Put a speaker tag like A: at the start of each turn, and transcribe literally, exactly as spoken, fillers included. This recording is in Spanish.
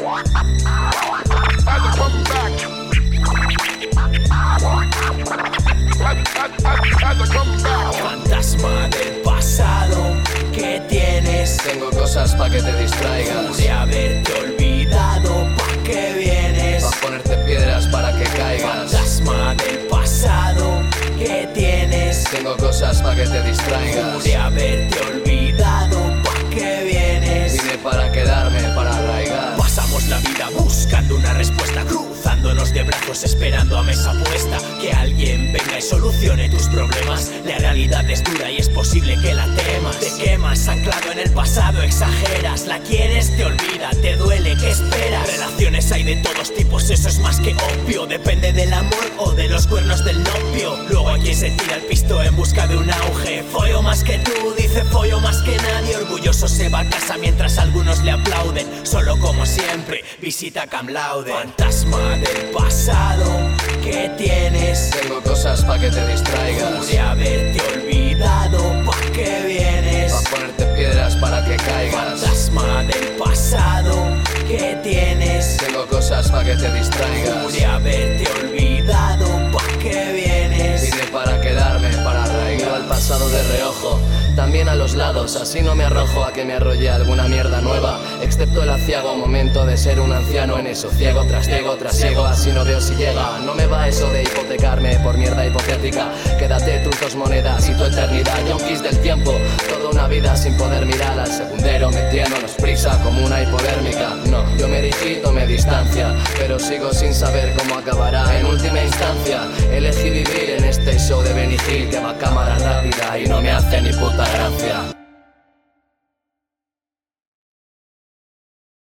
A: Fantasma del pasado que tienes.
B: Tengo cosas pa' que te distraigas.
A: De haberte olvidado, ¿pa' qué vienes?
B: Pa' ponerte piedras para que caigas.
A: Fantasma del pasado que tienes.
B: Tengo cosas pa' que te distraigas.
A: De haberte olvidado, ¿pa' qué vienes?
B: Vine para quedarme, para arraigar.
A: Pasamos la vida buscando una respuesta, cruzándonos de brazos esperando a mesa puesta. Que alguien venga y solucione tus problemas. La realidad es dura y es posible que la temas. Te quemas anclado en el pasado, exageras. La quieres, te olvida, te duele, ¿qué esperas? Relaciones hay de todos tipos, eso es más que obvio. Depende del amor o de los cuernos del novio. Luego hay quien se tira el pisto en busca de un auge. Follo más que tú, dice follo más que nadie. Orgulloso se va a casa mientras algunos le aplauden. Solo como siempre, visita Camp Laude. Fantasma del pasado que tienes.
B: Tengo cosas pa' que te distraigas.
A: De haberte olvidado, ¿pa' qué vienes?
B: Pa' ponerte piedras para que caigas.
A: Fantasma del pasado que tienes.
B: Tengo cosas pa' que te distraigas.
A: De haberte olvidado, ¿pa' qué vienes?
B: Vine para quedarme, para arraigar. Al pasado de reojo, también a los lados. Así no me arrojo a que me arrolle alguna mierda nueva. Excepto el aciago momento de ser un anciano. En eso ciego tras ciego tras ciego. Así no veo si llega. No me va eso de hipotecarme por mierda hipotética. Quédate tus dos monedas y tu eternidad. Yonkis del tiempo, toda una vida sin poder mirar al segundero. Metiéndonos prisa como una hipodérmica. No, yo me dirigí, tomé distancia, pero sigo sin saber cómo acabará. En última instancia, elegí vivir en este show de Benny Hill que va a cámara rápida y no me hace ni puta gracia.